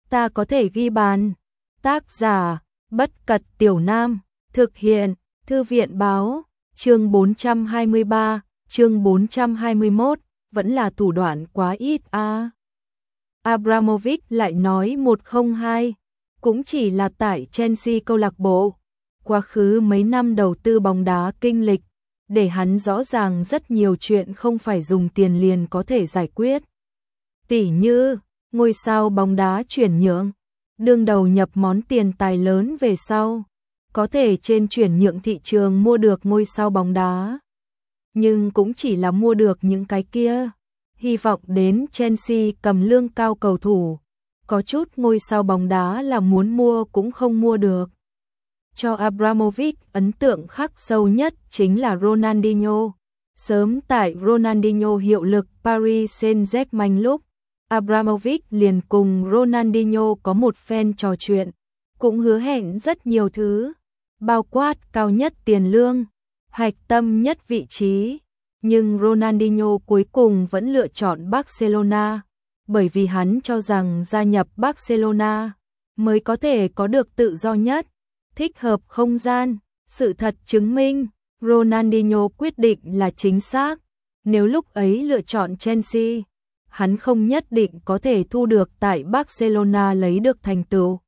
ta có thể ghi bàn. Tác giả, Bất Cật Tiểu Nam, thực hiện, Thư viện báo, chương 423, chương 421, vẫn là thủ đoạn quá ít a. Abramovich lại nói 102, cũng chỉ là tại Chelsea câu lạc bộ. Quá khứ mấy năm đầu tư bóng đá kinh lịch, để hắn rõ ràng rất nhiều chuyện không phải dùng tiền liền có thể giải quyết. Tỉ như, ngôi sao bóng đá chuyển nhượng, đương đầu nhập món tiền tài lớn về sau, có thể trên chuyển nhượng thị trường mua được ngôi sao bóng đá. Nhưng cũng chỉ là mua được những cái kia. Hy vọng đến Chelsea cầm lương cao cầu thủ, có chút ngôi sao bóng đá là muốn mua cũng không mua được. Cho Abramovich ấn tượng khắc sâu nhất chính là Ronaldinho. Sớm tại Ronaldinho hiệu lực Paris Saint-Germain lúc, Abramovich liền cùng Ronaldinho có một phen trò chuyện, cũng hứa hẹn rất nhiều thứ, bao quát cao nhất tiền lương, hạch tâm nhất vị trí. Nhưng Ronaldinho cuối cùng vẫn lựa chọn Barcelona, bởi vì hắn cho rằng gia nhập Barcelona mới có thể có được tự do nhất, thích hợp không gian. Sự thật chứng minh, Ronaldinho quyết định là chính xác. Nếu lúc ấy lựa chọn Chelsea, hắn không nhất định có thể thu được tại Barcelona lấy được thành tựu.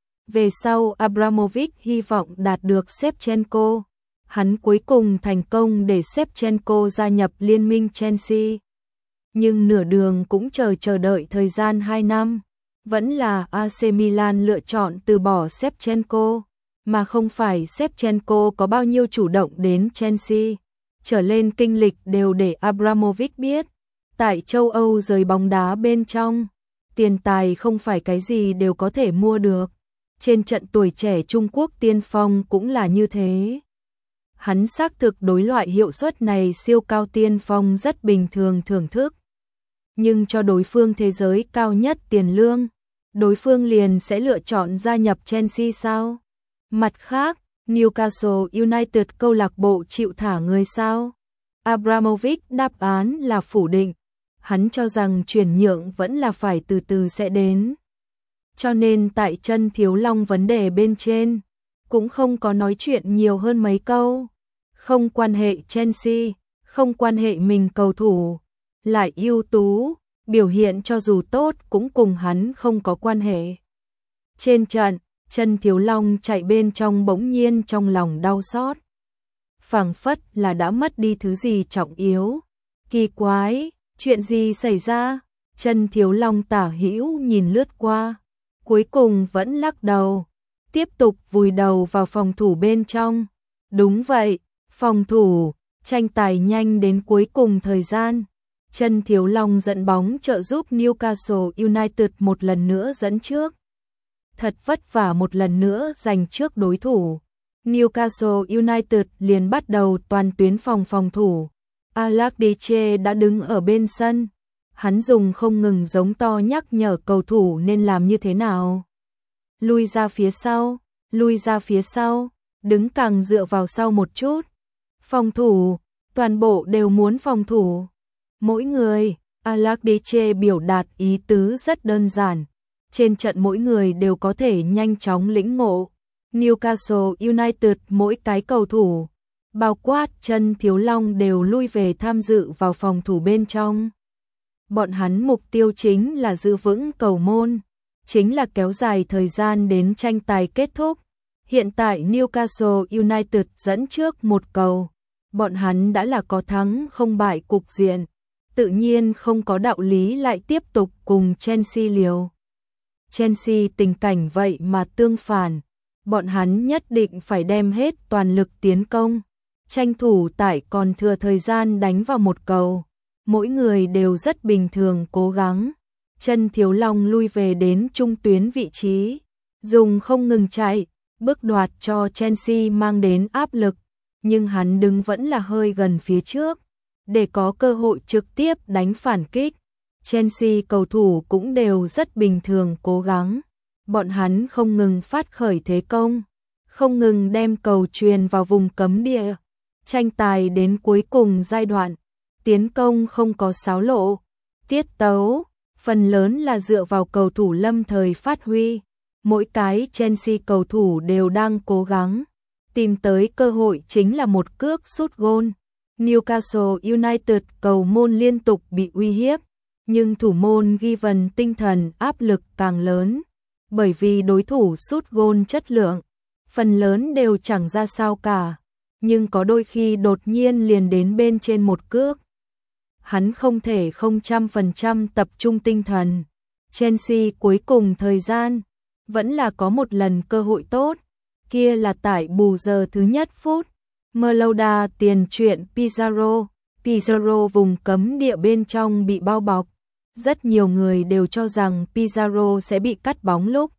Về sau Abramovich hy vọng đạt được Shevchenko. Hắn cuối cùng thành công để Shevchenko gia nhập liên minh Chelsea. Nhưng nửa đường cũng chờ đợi thời gian 2 năm, vẫn là AC Milan lựa chọn từ bỏ Shevchenko, mà không phải Shevchenko có bao nhiêu chủ động đến Chelsea. Trở lên kinh lịch đều để Abramovich biết, tại châu Âu giới bóng đá bên trong, tiền tài không phải cái gì đều có thể mua được. Trên trận tuổi trẻ Trung Quốc tiên phong cũng là như thế. Hắn xác thực đối loại hiệu suất này siêu cao tiên phong rất bình thường thưởng thức. Nhưng cho đối phương thế giới cao nhất tiền lương, đối phương liền sẽ lựa chọn gia nhập Chelsea sao? Mặt khác, Newcastle United câu lạc bộ chịu thả người sao? Abramovich đáp án là phủ định. Hắn cho rằng chuyển nhượng vẫn là phải từ từ sẽ đến. Cho nên tại Chân Thiếu Long vấn đề bên trên, cũng không có nói chuyện nhiều hơn mấy câu. Không quan hệ Chelsea, không quan hệ mình cầu thủ, lại ưu tú, biểu hiện cho dù tốt cũng cùng hắn không có quan hệ. Trên trận, Chân Thiếu Long chạy bên trong bỗng nhiên trong lòng đau xót. Phảng phất là đã mất đi thứ gì trọng yếu. Kỳ quái, chuyện gì xảy ra? Chân Thiếu Long tả hữu nhìn lướt qua, cuối cùng vẫn lắc đầu, tiếp tục vùi đầu vào phòng thủ bên trong. Đúng vậy, phòng thủ, tranh tài nhanh đến cuối cùng thời gian. Chân Thiếu Long dẫn bóng trợ giúp Newcastle United một lần nữa dẫn trước. Thật vất vả một lần nữa giành trước đối thủ. Newcastle United liền bắt đầu toàn tuyến phòng thủ. Allardyce đã đứng ở bên sân. Hắn dùng không ngừng giống to nhắc nhở cầu thủ nên làm như thế nào. Lui ra phía sau, đứng càng dựa vào sau một chút. Phòng thủ, toàn bộ đều muốn phòng thủ. Mỗi người, Allardyce biểu đạt ý tứ rất đơn giản. Trên trận mỗi người đều có thể nhanh chóng lĩnh ngộ. Newcastle United mỗi cái cầu thủ, bao quát Chân Thiếu Long đều lui về tham dự vào phòng thủ bên trong. Bọn hắn mục tiêu chính là giữ vững cầu môn, chính là kéo dài thời gian đến tranh tài kết thúc. Hiện tại Newcastle United dẫn trước một cầu, bọn hắn đã là có thắng không bại cục diện, tự nhiên không có đạo lý lại tiếp tục cùng Chelsea liều. Chelsea tình cảnh vậy mà tương phản, bọn hắn nhất định phải đem hết toàn lực tiến công, tranh thủ tại còn thừa thời gian đánh vào một cầu. Mỗi người đều rất bình thường cố gắng. Chân Thiếu Long lui về đến trung tuyến vị trí, dùng không ngừng chạy, bước đoạt cho Chelsea mang đến áp lực, nhưng hắn đứng vẫn là hơi gần phía trước, để có cơ hội trực tiếp đánh phản kích. Chelsea cầu thủ cũng đều rất bình thường cố gắng, bọn hắn không ngừng phát khởi thế công, không ngừng đem cầu truyền vào vùng cấm địa. Tranh tài đến cuối cùng giai đoạn, tiến công không có xáo lộ, tiết tấu, phần lớn là dựa vào cầu thủ lâm thời phát huy. Mỗi cái Chelsea cầu thủ đều đang cố gắng tìm tới cơ hội, chính là một cước sút gôn. Newcastle United cầu môn liên tục bị uy hiếp, nhưng thủ môn Given tinh thần áp lực càng lớn, bởi vì đối thủ sút gôn chất lượng phần lớn đều chẳng ra sao cả, nhưng có đôi khi đột nhiên liền đến bên trên một cước. Hắn không thể 100% tập trung tinh thần. Chelsea cuối cùng thời gian vẫn là có một lần cơ hội tốt, kia là tại bù giờ thứ nhất phút. Merlouda tiền chuyện Pizarro vùng cấm địa bên trong bị bao bọc. Rất nhiều người đều cho rằng Pizarro sẽ bị cắt bóng lúc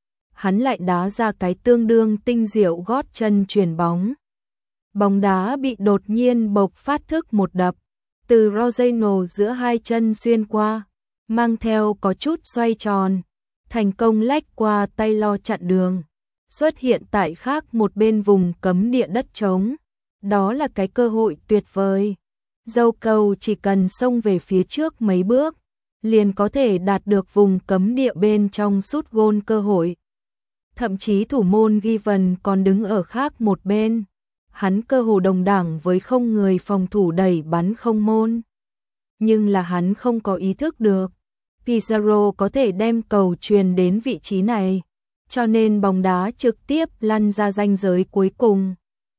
hắn lại đá ra cái tương đương tinh diệu gót chân chuyền bóng. Bóng đá bị đột nhiên bộc phát thức một đập, từ Rosano giữa hai chân xuyên qua, mang theo có chút xoay tròn, thành công lách qua tay lo chặn đường, xuất hiện tại khác một bên vùng cấm địa đất trống. Đó là cái cơ hội tuyệt vời. Dâu cầu chỉ cần xông về phía trước mấy bước, liền có thể đạt được vùng cấm địa bên trong sút gôn cơ hội. Thậm chí thủ môn Given còn đứng ở khác một bên. Hắn cơ hồ đồng đẳng với không người phòng thủ đẩy bắn không môn. Nhưng là hắn không có ý thức được Pizarro có thể đem cầu truyền đến vị trí này, cho nên bóng đá trực tiếp lăn ra ranh giới cuối cùng.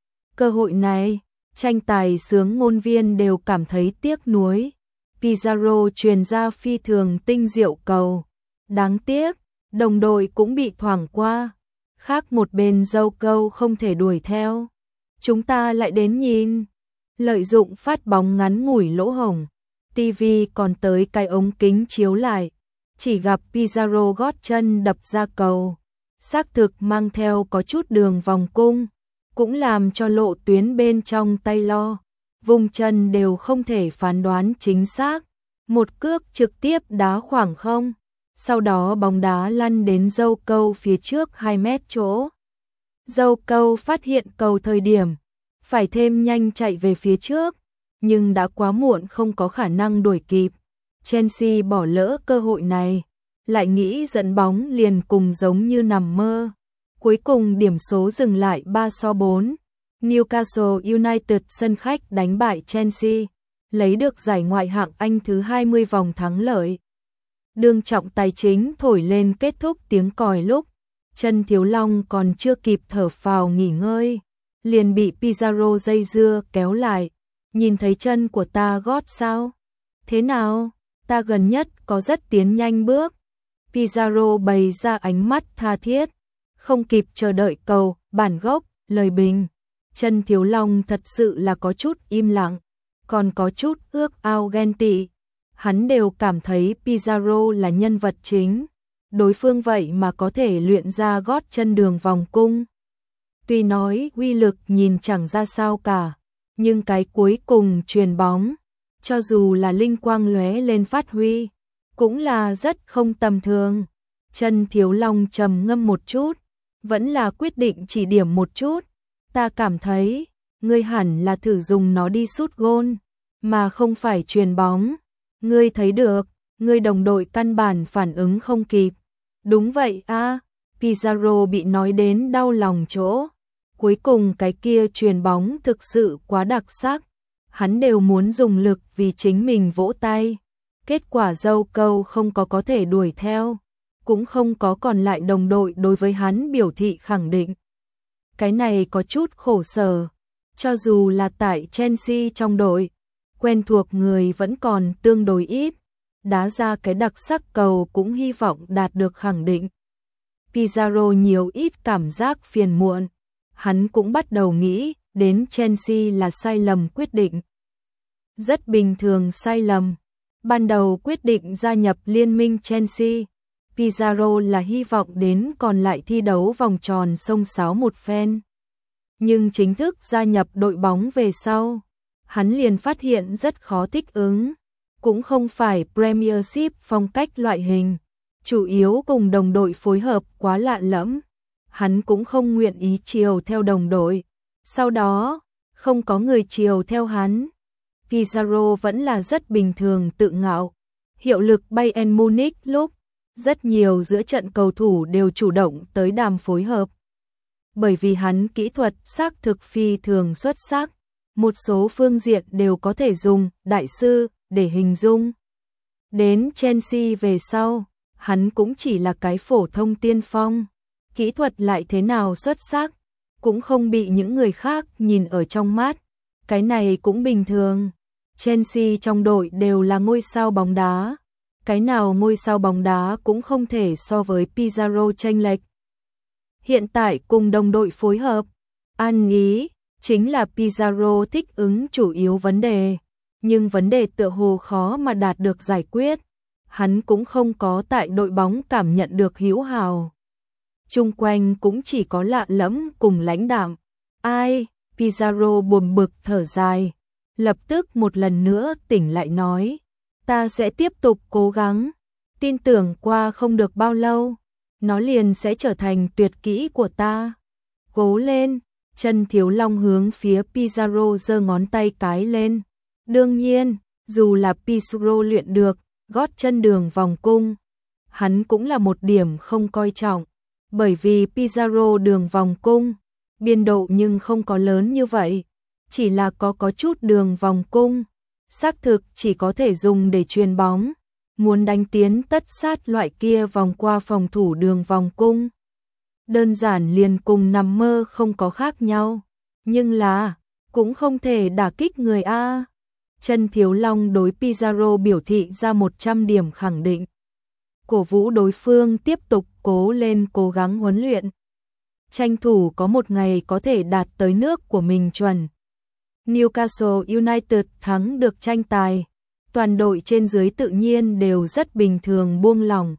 Cơ hội này, tranh tài xướng ngôn viên đều cảm thấy tiếc nuối. Pizarro truyền ra phi thường tinh diệu cầu. Đáng tiếc, đồng đội cũng bị thoảng qua. Khác một bên dâu câu không thể đuổi theo. Chúng ta lại đến nhìn. Lợi dụng phát bóng ngắn ngủi lỗ hổng. TV còn tới cái ống kính chiếu lại. Chỉ gặp Pizarro gót chân đập ra cầu. Xác thực mang theo có chút đường vòng cung. Cũng làm cho lộ tuyến bên trong tay lo. Vùng chân đều không thể phán đoán chính xác. Một cước trực tiếp đá khoảng không. Sau đó bóng đá lăn đến dâu câu phía trước 2 mét chỗ. Dâu câu phát hiện cầu thời điểm, phải thêm nhanh chạy về phía trước, nhưng đã quá muộn, không có khả năng đuổi kịp. Chelsea bỏ lỡ cơ hội này, lại nghĩ dẫn bóng liền cùng giống như nằm mơ. Cuối cùng điểm số dừng lại 3-4. Newcastle United sân khách đánh bại Chelsea, lấy được giải Ngoại hạng Anh thứ 20 vòng thắng lợi. Đương trọng tài chính thổi lên kết thúc tiếng còi lúc Chân Thiếu Long còn chưa kịp thở phào nghỉ ngơi, liền bị Pizarro dây dưa kéo lại. Nhìn thấy chân của ta gót sao? Thế nào? Ta gần nhất có rất tiến nhanh bước. Pizarro bày ra ánh mắt tha thiết, không kịp chờ đợi cầu, bản gốc, lời bình. Chân Thiếu Long thật sự là có chút im lặng, còn có chút ước ao ghen tị. Hắn đều cảm thấy Pizarro là nhân vật chính. Đối phương vậy mà có thể luyện ra gót chân đường vòng cung. Tuy nói uy lực nhìn chẳng ra sao cả, nhưng cái cuối cùng chuyền bóng, cho dù là linh quang lóe lên phát huy, cũng là rất không tầm thường. Chân Thiếu Long trầm ngâm một chút, vẫn là quyết định chỉ điểm một chút. Ta cảm thấy, ngươi hẳn là thử dùng nó đi sút gôn, mà không phải chuyền bóng. Ngươi thấy được, ngươi đồng đội căn bản phản ứng không kịp. Đúng vậy a, Pizarro bị nói đến đau lòng chỗ. Cuối cùng cái kia chuyền bóng thực sự quá đặc sắc. Hắn đều muốn dùng lực vì chính mình vỗ tay. Kết quả dâu câu không có thể đuổi theo, cũng không có còn lại đồng đội đối với hắn biểu thị khẳng định. Cái này có chút khổ sở. Cho dù là tại Chelsea trong đội, quen thuộc người vẫn còn tương đối ít. Đá ra cái đặc sắc cầu cũng hy vọng đạt được khẳng định. Pizarro nhiều ít cảm giác phiền muộn. Hắn cũng bắt đầu nghĩ đến Chelsea là sai lầm quyết định. Rất bình thường sai lầm. Ban đầu quyết định gia nhập liên minh Chelsea, Pizarro là hy vọng đến còn lại thi đấu vòng tròn xông xáo một phen. Nhưng chính thức gia nhập đội bóng về sau, hắn liền phát hiện rất khó thích ứng. Cũng không phải Premiership phong cách loại hình, chủ yếu cùng đồng đội phối hợp quá lạ lẫm. Hắn cũng không nguyện ý chiều theo đồng đội. Sau đó, không có người chiều theo hắn. Pizarro vẫn là rất bình thường tự ngạo. hiệu lực Bayern Munich lúc rất nhiều giữa trận cầu thủ đều chủ động tới đàm phối hợp. Bởi vì hắn kỹ thuật xác thực phi thường xuất sắc, một số phương diện đều có thể dùng đại sư để hình dung. Đến Chelsea về sau, hắn cũng chỉ là cái phổ thông tiên phong, kỹ thuật lại thế nào xuất sắc, cũng không bị những người khác nhìn ở trong mắt, cái này cũng bình thường. Chelsea trong đội đều là ngôi sao bóng đá, cái nào ngôi sao bóng đá cũng không thể so với Pizarro chênh lệch. Hiện tại cùng đồng đội phối hợp, ăn ý, chính là Pizarro thích ứng chủ yếu vấn đề, nhưng vấn đề tựa hồ khó mà đạt được giải quyết. Hắn cũng không có tại đội bóng cảm nhận được hữu hào. Chung quanh cũng chỉ có lạ lẫm cùng lãnh đạm. Ai? Pizarro buồn bực thở dài, lập tức một lần nữa tỉnh lại nói, ta sẽ tiếp tục cố gắng, tin tưởng qua không được bao lâu, nó liền sẽ trở thành tuyệt kỹ của ta. Cố lên, Chân Thiếu Long hướng phía Pizarro giơ ngón tay cái lên. Đương nhiên, dù là Pizarro luyện được gót chân đường vòng cung, hắn cũng là một điểm không coi trọng, bởi vì Pizarro đường vòng cung, biên độ nhưng không có lớn như vậy, chỉ là có chút đường vòng cung, xác thực chỉ có thể dùng để chuyền bóng, muốn đánh tiến tất sát loại kia vòng qua phòng thủ đường vòng cung. Đơn giản liền cùng nằm mơ không có khác nhau, nhưng là, cũng không thể đả kích người A. Chân Thiếu Long đối Pizarro biểu thị ra 100 điểm khẳng định, cổ vũ đối phương tiếp tục cố lên cố gắng huấn luyện, tranh thủ có một ngày có thể đạt tới nước của mình chuẩn. Newcastle United thắng được tranh tài, toàn đội trên dưới tự nhiên đều rất bình thường buông lỏng.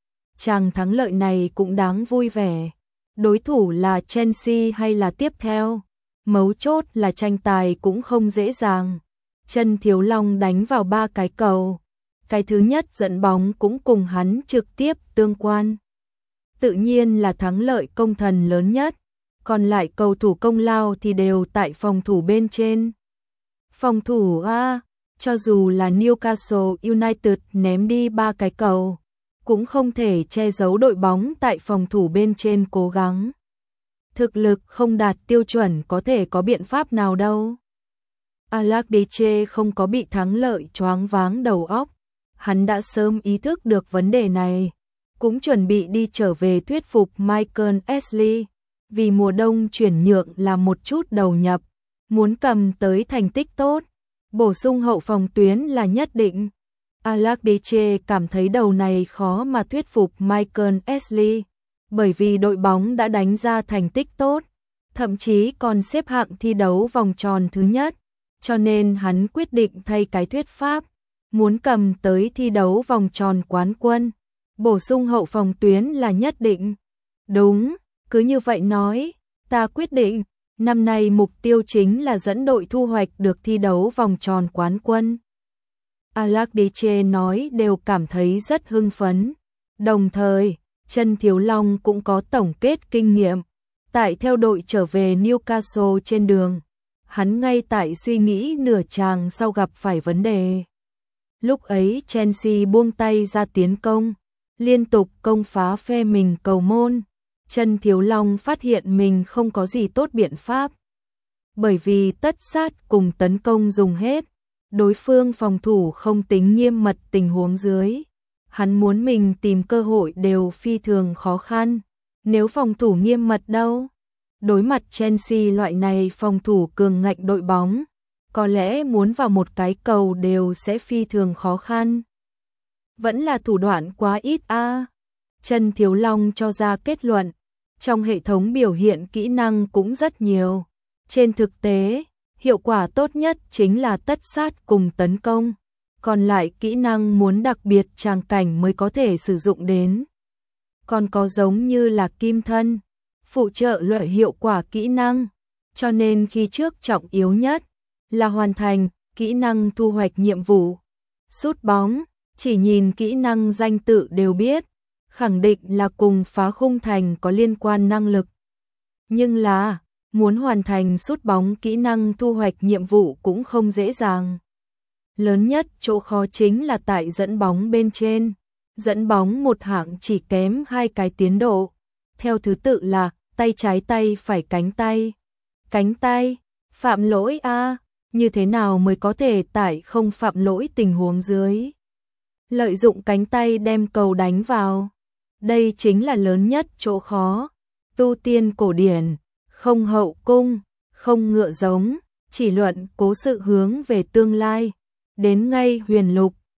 Chàng thắng lợi này cũng đáng vui vẻ. Đối thủ là Chelsea hay là tiếp theo? Mấu chốt là tranh tài cũng không dễ dàng. Chân Thiếu Long đánh vào 3 cái cầu. Cái thứ nhất dẫn bóng cũng cùng hắn trực tiếp tương quan. Tự nhiên là thắng lợi công thần lớn nhất. Còn lại cầu thủ công lao thì đều tại phòng thủ bên trên. Phòng thủ A, cho dù là Newcastle United ném đi 3 cái cầu, cũng không thể che giấu đội bóng tại phòng thủ bên trên cố gắng. Thực lực không đạt tiêu chuẩn có thể có biện pháp nào đâu. Alakdeche không có bị thắng lợi choáng váng đầu óc. Hắn đã sớm ý thức được vấn đề này, cũng chuẩn bị đi trở về thuyết phục Michael Ashley, vì mùa đông chuyển nhượng là một chút đầu nhập, muốn cầm tới thành tích tốt, bổ sung hậu phòng tuyến là nhất định. Alakdeche cảm thấy đầu này khó mà thuyết phục Michael Ashley, bởi vì đội bóng đã đánh ra thành tích tốt, thậm chí còn xếp hạng thi đấu vòng tròn thứ nhất, cho nên hắn quyết định thay cái thuyết pháp, muốn cầm tới thi đấu vòng tròn quán quân, bổ sung hậu phòng tuyến là nhất định. Đúng, cứ như vậy nói, ta quyết định, năm nay mục tiêu chính là dẫn đội thu hoạch được thi đấu vòng tròn quán quân. Alakdeche nói đều cảm thấy rất hưng phấn. Đồng thời, Chân Thiếu Long cũng có tổng kết kinh nghiệm. Tại theo đội trở về Newcastle trên đường, hắn ngay tại suy nghĩ nửa chàng sau gặp phải vấn đề. Lúc ấy Chelsea buông tay ra tiến công, liên tục công phá phe mình cầu môn. Chân Thiếu Long phát hiện mình không có gì tốt biện pháp. Bởi vì tất sát cùng tấn công dùng hết, đối phương phòng thủ không tính nghiêm mật tình huống dưới. Hắn muốn mình tìm cơ hội đều phi thường khó khăn. Nếu phòng thủ nghiêm mật đâu? Đối mặt Chelsea loại này phòng thủ cường ngạnh đội bóng, có lẽ muốn vào một cái cầu đều sẽ phi thường khó khăn. Vẫn là thủ đoạn quá ít a. Chân Thiếu Long cho ra kết luận, trong hệ thống biểu hiện kỹ năng cũng rất nhiều. Trên thực tế, hiệu quả tốt nhất chính là tất sát cùng tấn công, còn lại kỹ năng muốn đặc biệt tràng cảnh mới có thể sử dụng đến. Còn có giống như là kim thân, phụ trợ lợi hiệu quả kỹ năng, cho nên khi trước trọng yếu nhất là hoàn thành kỹ năng thu hoạch nhiệm vụ. Sút bóng, chỉ nhìn kỹ năng danh tự đều biết, khẳng định là cùng phá khung thành có liên quan năng lực. Nhưng là, muốn hoàn thành sút bóng kỹ năng thu hoạch nhiệm vụ cũng không dễ dàng. Lớn nhất chỗ khó chính là tại dẫn bóng bên trên. Dẫn bóng một hạng chỉ kém 2 cái tiến độ. Theo thứ tự là tay trái tay phải cánh tay. Cánh tay, phạm lỗi a, như thế nào mới có thể tại không phạm lỗi tình huống dưới? Lợi dụng cánh tay đem cầu đánh vào. Đây chính là lớn nhất chỗ khó. Tu tiên cổ điển, không hậu cung, không ngựa giống, chỉ luận cố sự hướng về tương lai. Đến ngay huyền lục,